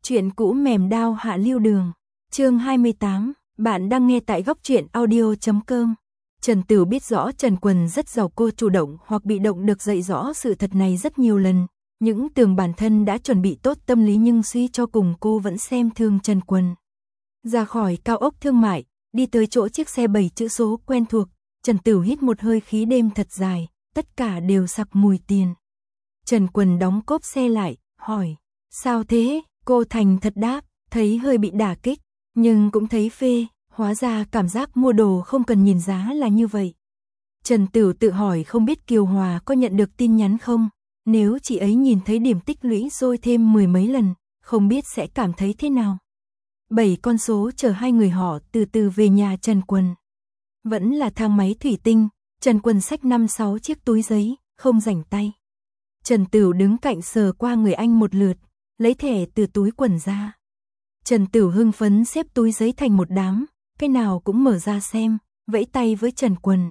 Chuyện cũ mềm đao hạ lưu đường. Chương 28, bạn đang nghe tại góc truyện audio.com. Trần Tửu biết rõ Trần Quần rất giàu, cô chủ động hoặc bị động được dạy rõ sự thật này rất nhiều lần. Những tưởng bản thân đã chuẩn bị tốt tâm lý nhưng suy cho cùng cô vẫn xem thường Trần Quần. Ra khỏi cao ốc thương mại, đi tới chỗ chiếc xe 7 chữ số quen thuộc, Trần Tửu hít một hơi khí đêm thật dài, tất cả đều sặc mùi tiền. Trần Quần đóng cốp xe lại, hỏi, sao thế? Cô thành thật đáp, thấy hơi bị đả kích, nhưng cũng thấy phê, hóa ra cảm giác mua đồ không cần nhìn giá là như vậy. Trần Tửu tự hỏi không biết Kiều Hòa có nhận được tin nhắn không, nếu chị ấy nhìn thấy điểm tích lũy rồi thêm 10 mấy lần, không biết sẽ cảm thấy thế nào. 7 con số chở hai người họ từ từ về nhà Trần Quần. Vẫn là thang máy thủy tinh, Trần Quần xách 5-6 chiếc túi giấy, không rảnh tay. Trần Tửu đứng cạnh sờ qua người anh một lượt, lấy thẻ từ túi quần ra. Trần Tửu hưng phấn xếp túi giấy thành một đám, cái nào cũng mở ra xem, vẫy tay với Trần Quần.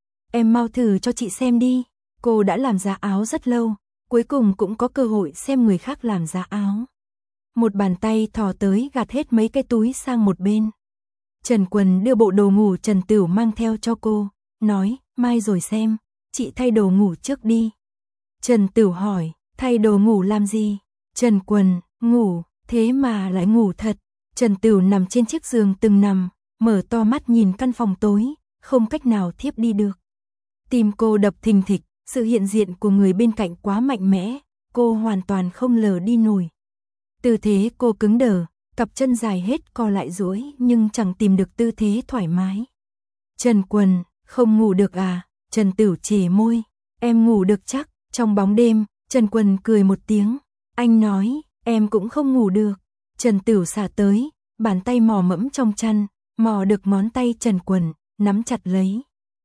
Em mau thử cho chị xem đi, cô đã làm giá áo rất lâu, cuối cùng cũng có cơ hội xem người khác làm giá áo. Một bàn tay thò tới gạt hết mấy cái túi sang một bên. Trần Quần đưa bộ đồ ngủ Trần Tửu mang theo cho cô, nói, mai rồi xem, chị thay đồ ngủ trước đi. Trần Tửu hỏi, thay đồ ngủ làm gì? Trần Quần, ngủ, thế mà lại ngủ thật. Trần Tửu nằm trên chiếc giường từng nằm, mở to mắt nhìn căn phòng tối, không cách nào thiếp đi được. Tim cô đập thình thịch, sự hiện diện của người bên cạnh quá mạnh mẽ, cô hoàn toàn không lờ đi nổi. Tư thế cô cứng đờ, cặp chân dài hết co lại duỗi nhưng chẳng tìm được tư thế thoải mái. Trần Quần, không ngủ được à? Trần Tửu chề môi, em ngủ được chắc. Trong bóng đêm, Trần Quần cười một tiếng, anh nói, em cũng không ngủ được. Trần Tửu xả tới, bàn tay mò mẫm trong chăn, mò được ngón tay Trần Quần, nắm chặt lấy.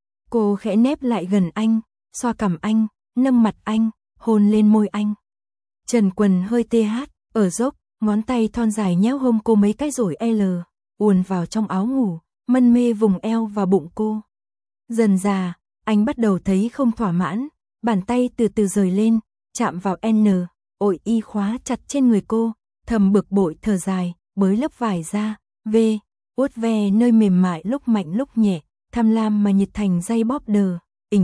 Cô khẽ nép lại gần anh, xoa cằm anh, nâng mặt anh, hôn lên môi anh. Trần Quần hơi tê hát, ở dốc, ngón tay thon dài nhéo hông cô mấy cái rồi uồn vào trong áo ngủ, mân mê vùng eo và bụng cô. Dần dà, anh bắt đầu thấy không thỏa mãn, bàn tay từ từ rời lên, chạm vào ội y khóa chặt trên người cô, thầm bực bội thở dài, bới lớp vải ra, uốt ve nơi mềm mại lúc mạnh lúc nhẹ, tham lam mà nhiệt thành dây bóp đờ,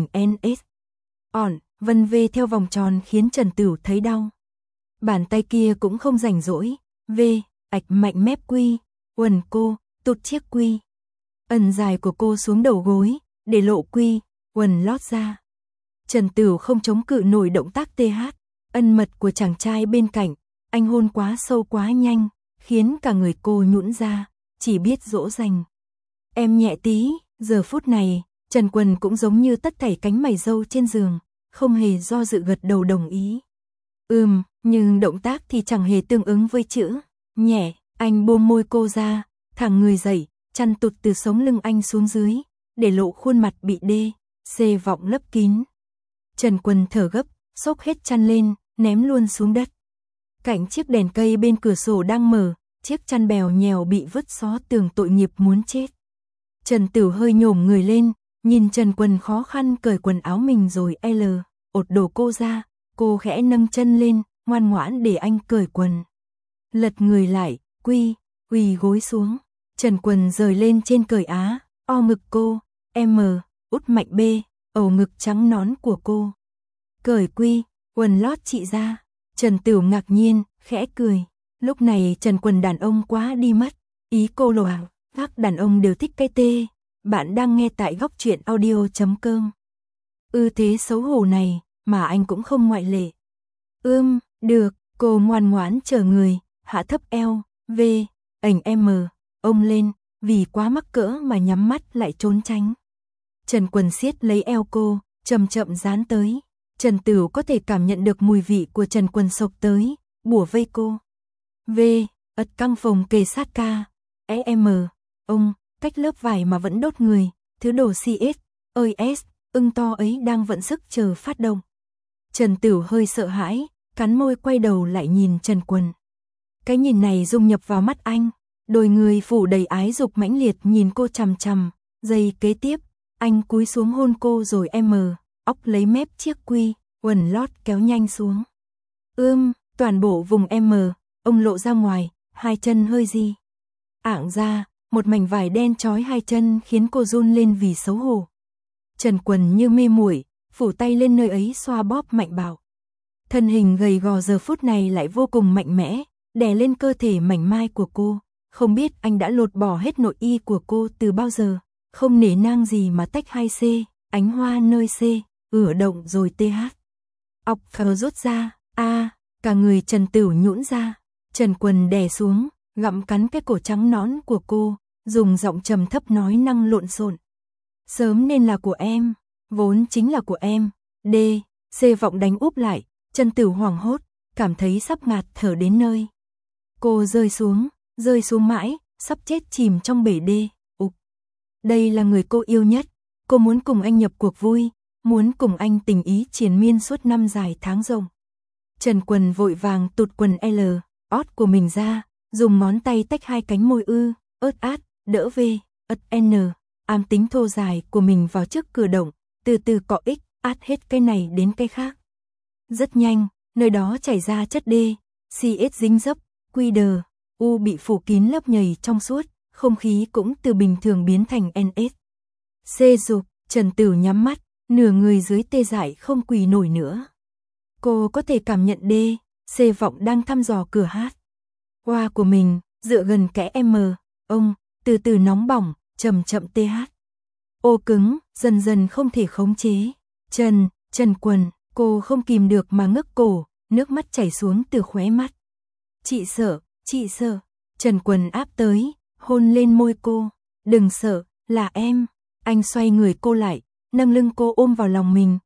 vân vê theo vòng tròn khiến Trần Tửu thấy đau. Bàn tay kia cũng không rảnh rỗi, ạch mạnh mép quy, quần cô, tụt chiếc quy. Ẩn dài của cô xuống đầu gối, để lộ quy, quần lót ra. Trần Tửu không chống cự nổi động tác ân mật của chàng trai bên cạnh, anh hôn quá sâu quá nhanh, khiến cả người cô nhũn ra, chỉ biết dỗ dành. Em nhẹ tí, giờ phút này, Trần Quần cũng giống như tất thảy cánh mày râu trên giường, không hề do dự gật đầu đồng ý. Nhưng động tác thì chẳng hề tương ứng với chữ nhẹ, anh buông môi cô ra, thẳng người dậy, chăn tụt từ sống lưng anh xuống dưới, để lộ khuôn mặt bị xê vọng lấp kín. Trần Quần thở gấp, xốc hết chăn lên, ném luôn xuống đất. Cạnh chiếc đèn cây bên cửa sổ đang mở, chiếc chăn bèo nhèo bị vứt xó tường tội nghiệp muốn chết. Trần Tửu hơi nhổm người lên, nhìn Trần Quần khó khăn cởi quần áo mình rồi ột đồ cô ra, cô khẽ nâng chân lên, ngoan ngoãn để anh cởi quần. Lật người lại, quỳ gối xuống. Trần Quần rời lên trên cởi á, o ngực cô, út mạnh ầu ngực trắng nón của cô. Cởi quần lót chị ra. Trần Tửu ngạc nhiên, khẽ cười. Lúc này Trần Quần đàn ông quá đi mất. Ý cô loảng, các đàn ông đều thích cái tê. Bạn đang nghe tại góc truyện audio.com. Thế xấu hổ này, mà anh cũng không ngoại lệ. Được, cô ngoan ngoãn chờ người, hạ thấp eo, ông lên, vì quá mắc cỡ mà nhắm mắt lại trốn tránh. Trần Quần siết lấy eo cô, chậm chậm dán tới. Trần Tửu có thể cảm nhận được mùi vị của Trần Quần sộc tới, bủa vây cô. ật căng phòng kề sát ca, ông, cách lớp vải mà vẫn đốt người, thứ đồ ưng to ấy đang vận sức chờ phát động. Trần Tửu hơi sợ hãi, cắn môi quay đầu lại nhìn Trần Quần. Cái nhìn này dung nhập vào mắt anh, đôi người phủ đầy ái dục mãnh liệt nhìn cô chằm chằm, giây kế tiếp, anh cúi xuống hôn cô rồi óc lấy mép chiếc quần lót kéo nhanh xuống. Toàn bộ vùng ông lộ ra ngoài, hai chân hơi di ảng ra, một mảnh vải đen trói hai chân khiến cô run lên vì xấu hổ. Trần Quần như mê muội, phủ tay lên nơi ấy xoa bóp mạnh bạo. Thân hình gầy gò giờ phút này lại vô cùng mạnh mẽ, đè lên cơ thể mảnh mai của cô. Không biết anh đã lột bỏ hết nội y của cô từ bao giờ, không nể nang gì mà tách 2C, ánh hoa nơi C, ửa động rồi TH. Ọc khờ rút ra, cả người Trần Tửu nhũn ra. Trần Quần đè xuống, gặm cắn cái cổ trắng nõn của cô, dùng giọng trầm thấp nói năng lộn xộn. Sớm nên là của em, vốn chính là của em. D, C vọng đánh úp lại, Trần Tửu hoảng hốt, cảm thấy sắp ngạt thở đến nơi. Cô rơi xuống mãi, sắp chết chìm trong bể đê. Đây là người cô yêu nhất, cô muốn cùng anh nhập cuộc vui, muốn cùng anh tình ý triền miên suốt năm dài tháng rộng. Trần Quần vội vàng tụt quần L, ót của mình ra, dùng ngón tay tách hai cánh môi ớt át, đỡ V, ất N, ám tính thô dài của mình vào trước cửa động, từ từ cọ X, át hết cái này đến cái khác. Rất nhanh, nơi đó chảy ra chất D, CS dính dấp, QD, U bị phủ kín lớp nhầy trong suốt, không khí cũng từ bình thường biến thành NS. C dục, Trần Tửu nhắm mắt, nửa người dưới tê dại không quỳ nổi nữa. Cô có thể cảm nhận D, C vọng đang thăm dò cửa hát. Hoa của mình, dựa gần kẽ M, ông, từ từ nóng bỏng, chậm chậm TH. Ô cứng, dần dần không thể khống chế. Trần Quần, cô không kìm được mà ngước cổ, nước mắt chảy xuống từ khóe mắt. Chị sợ. Trần Quần áp tới, hôn lên môi cô. Đừng sợ, là em. Anh xoay người cô lại, nâng lưng cô ôm vào lòng mình.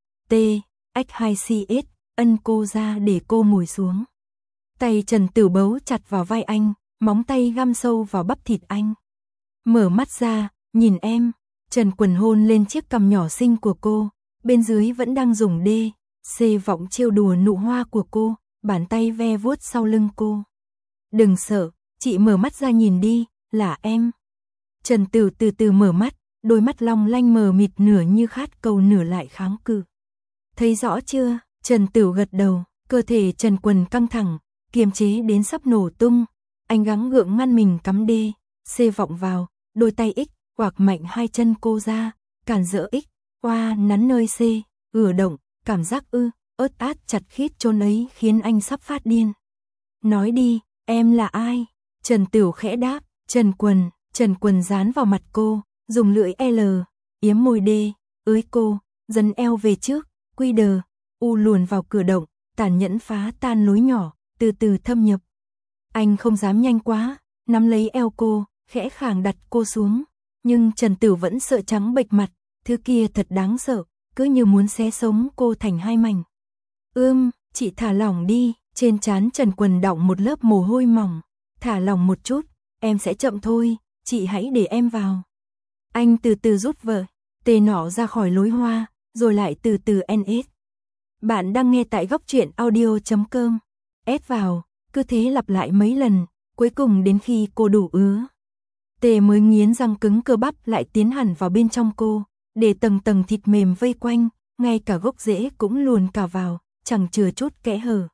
X2CS, ân cô ra để cô ngồi xuống. Tay Trần Tửu bấu chặt vào vai anh, móng tay găm sâu vào bắp thịt anh. Mở mắt ra, nhìn em. Trần Quần hôn lên chiếc cằm nhỏ xinh của cô, bên dưới vẫn đang dùng D, C vọng trêu đùa nụ hoa của cô, bàn tay ve vuốt sau lưng cô. Đừng sợ, chị mở mắt ra nhìn đi, là em. Trần Tửu từ từ mở mắt, đôi mắt long lanh mờ mịt nửa như khát cầu nửa lại kháng cự. Thấy rõ chưa? Trần Tửu gật đầu, cơ thể Trần Quần căng thẳng, kiềm chế đến sắp nổ tung. Anh gắng gượng ngăn mình cắm D, C vọng vào, đôi tay X, quạc mạnh hai chân cô ra, cản rỡ X, hoa nắn nơi C, ửa động, cảm giác ớt át chặt khít chôn ấy khiến anh sắp phát điên. Nói đi, em là ai? Trần Tửu khẽ đáp, Trần Quần dán vào mặt cô, dùng lưỡi L, yếm môi D, ới cô, dần eo về trước, QD, U luồn vào cửa động, tàn nhẫn phá tan lối nhỏ, từ từ thâm nhập. Anh không dám nhanh quá, nắm lấy eo cô, khẽ khàng đặt cô xuống, nhưng Trần Tửu vẫn sợ trắng bệch mặt, thứ kia thật đáng sợ, cứ như muốn xé sống cô thành hai mảnh. Chị thả lỏng đi, trên trán Trần Quần đọng một lớp mồ hôi mỏng, thả lỏng một chút, em sẽ chậm thôi, chị hãy để em vào. Anh từ từ rút vợ, tê nỏ ra khỏi lối hoa, rồi lại từ từ NS. Bạn đang nghe tại góc truyện audio.com. Ép vào, cứ thế lặp lại mấy lần, cuối cùng đến khi cô đủ ứa. Tê mới nghiến răng cứng cơ bắp lại tiến hẳn vào bên trong cô, để tầng tầng thịt mềm vây quanh, ngay cả gốc rễ cũng luồn cả vào, chẳng chừa chút kẽ hở.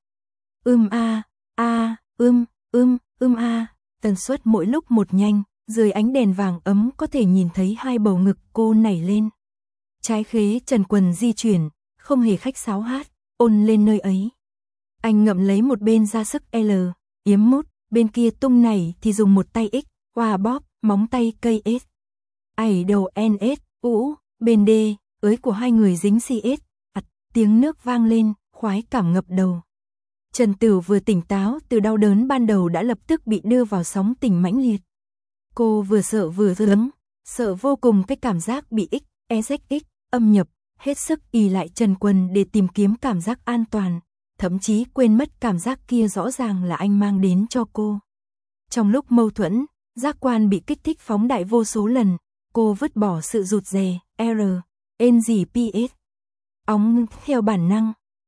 Tần suất mỗi lúc một nhanh, dưới ánh đèn vàng ấm có thể nhìn thấy hai bầu ngực cô nảy lên. Trái khế Trần Quần di chuyển, không hề khách sáo hát, ôn lên nơi ấy. Anh ngậm lấy một bên ra sức L, yếm mút, bên kia tung nảy thì dùng một tay X, hoa bóp, móng tay cây S. Ảy đầu NS, bên D, ới của hai người dính CS, tiếng nước vang lên, khoái cảm ngập đầu. Trần Tửu vừa tỉnh táo từ đau đớn ban đầu đã lập tức bị đưa vào sóng tình mãnh liệt. Cô vừa sợ vừa ấm, sợ vô cùng cái cảm giác bị SX âm nhập, hết sức ì lại Trần Quần để tìm kiếm cảm giác an toàn, thậm chí quên mất cảm giác kia rõ ràng là anh mang đến cho cô. Trong lúc mâu thuẫn, giác quan bị kích thích phóng đại vô số lần, cô vứt bỏ sự rụt rè, NGPS. Óng theo bản năng,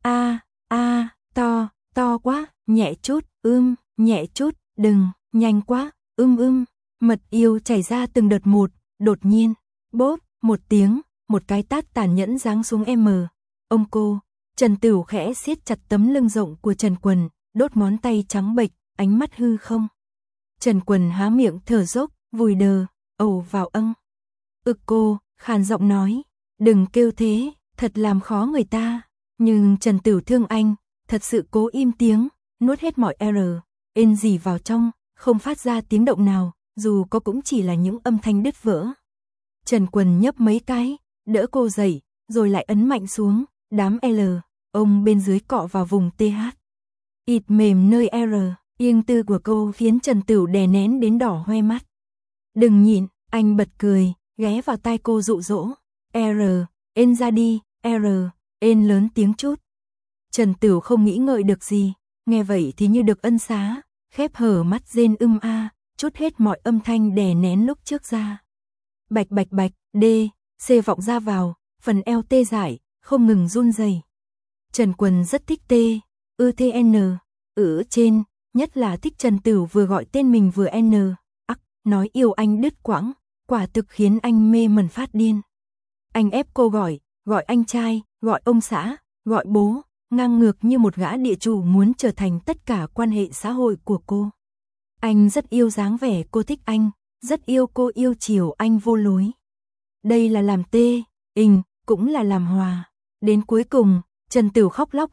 to quá, nhẹ chút, nhẹ chút, đừng, nhanh quá, mật yêu chảy ra từng đợt một, đột nhiên, bốp, một tiếng, một cái tát tàn nhẫn giáng xuống ông cô. Trần Tửu khẽ siết chặt tấm lưng rộng của Trần Quần, đốt ngón tay trắng bệch, ánh mắt hư không. Trần Quần há miệng thở dốc, vùi đờ, ồ vào âng. Cô, khàn giọng nói, đừng kêu thế, thật làm khó người ta. Nhưng Trần Tửu thương anh, thật sự cố im tiếng, nuốt hết mọi n gì vào trong, không phát ra tiếng động nào, dù có cũng chỉ là những âm thanh đứt vỡ. Trần Quần nhấp mấy cái, đỡ cô dậy, rồi lại ấn mạnh xuống, đám ông bên dưới cọ vào vùng TH. Ịt mềm nơi yên tư của cô khiến Trần Tửu đè nén đến đỏ hoe mắt. Đừng nhịn, anh bật cười, ghé vào tai cô dụ dỗ. Ra đi, lớn tiếng chút. Trần Tửu không nghĩ ngợi được gì, nghe vậy thì như được ân xá, khép hở mắt rên chút hết mọi âm thanh đè nén lúc trước ra. Bạch bạch bạch, C vọng ra vào, phần eo tê dại, không ngừng run rẩy. Trần Quần rất thích trên, nhất là thích Trần Tửu vừa gọi tên mình vừa nói yêu anh đứt quãng, quả thực khiến anh mê mẩn phát điên. Anh ép cô gọi anh trai, gọi ông xã, gọi bố, ngang ngược như một gã địa chủ muốn trở thành tất cả quan hệ xã hội của cô. Anh rất yêu dáng vẻ cô thích anh, rất yêu cô yêu chiều anh vô lối. Đây là làm cũng là làm hòa. Đến cuối cùng, Trần Tửu khóc lóc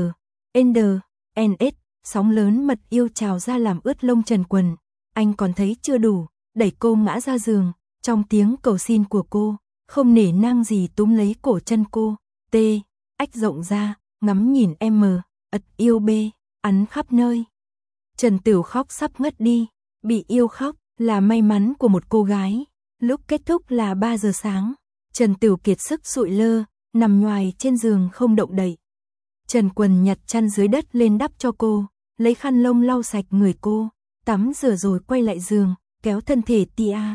sóng lớn mật yêu trào ra làm ướt lông Trần Quần. Anh còn thấy chưa đủ, đẩy cô ngã ra giường, trong tiếng cầu xin của cô, không nể nang gì túm lấy cổ chân cô, ách rộng ra, ngắm nhìn yêu ắn khắp nơi. Trần Tửu khóc sắp ngất đi, bị yêu khóc là may mắn của một cô gái. Lúc kết thúc là 3 giờ sáng, Trần Tửu kiệt sức sụi lơ, nằm nhoài trên giường không động đậy. Trần Quần nhặt chăn dưới đất lên đắp cho cô, lấy khăn lông lau sạch người cô, tắm rửa rồi quay lại giường, kéo thân thể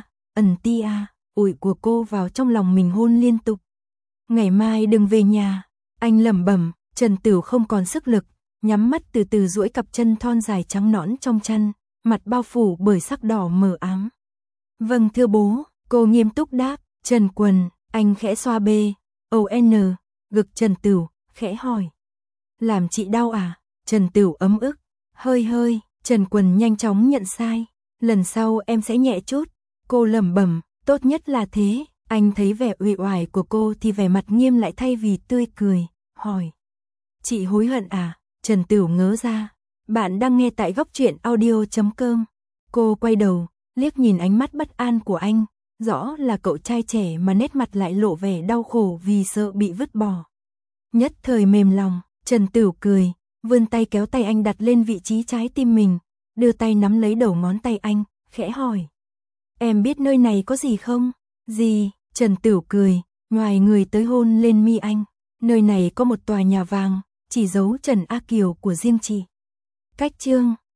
ủi của cô vào trong lòng mình hôn liên tục. Ngày mai đừng về nhà, anh lẩm bẩm. Trần Tửu không còn sức lực, nhắm mắt từ từ duỗi cặp chân thon dài trắng nõn trong chăn, mặt bao phủ bởi sắc đỏ mờ ám. Vâng thưa bố, cô nghiêm túc đáp. Trần Quần, anh khẽ xoa gực Trần Tửu, khẽ hỏi. Làm chị đau à? Trần Tửu ấm ức. Hơi, Trần Quần nhanh chóng nhận sai. Lần sau em sẽ nhẹ chút. Cô lẩm bẩm, tốt nhất là thế. Anh thấy vẻ uể oải của cô thì vẻ mặt nghiêm lại thay vì tươi cười, hỏi. Chị hối hận à? Trần Tửu ngớ ra. Bạn đang nghe tại Góc Truyện Audio.com. Cô quay đầu, liếc nhìn ánh mắt bất an của anh. Rõ là cậu trai trẻ mà nét mặt lại lộ vẻ đau khổ vì sợ bị vứt bỏ. Nhất thời mềm lòng, Trần Tửu cười, vươn tay kéo tay anh đặt lên vị trí trái tim mình, đưa tay nắm lấy đầu ngón tay anh, khẽ hỏi. Em biết nơi này có gì không? Gì? Trần Tửu cười, nhoài người tới hôn lên mi anh. Nơi này có một tòa nhà vàng, chỉ dấu Trần A Kiều của riêng chị. Cách chương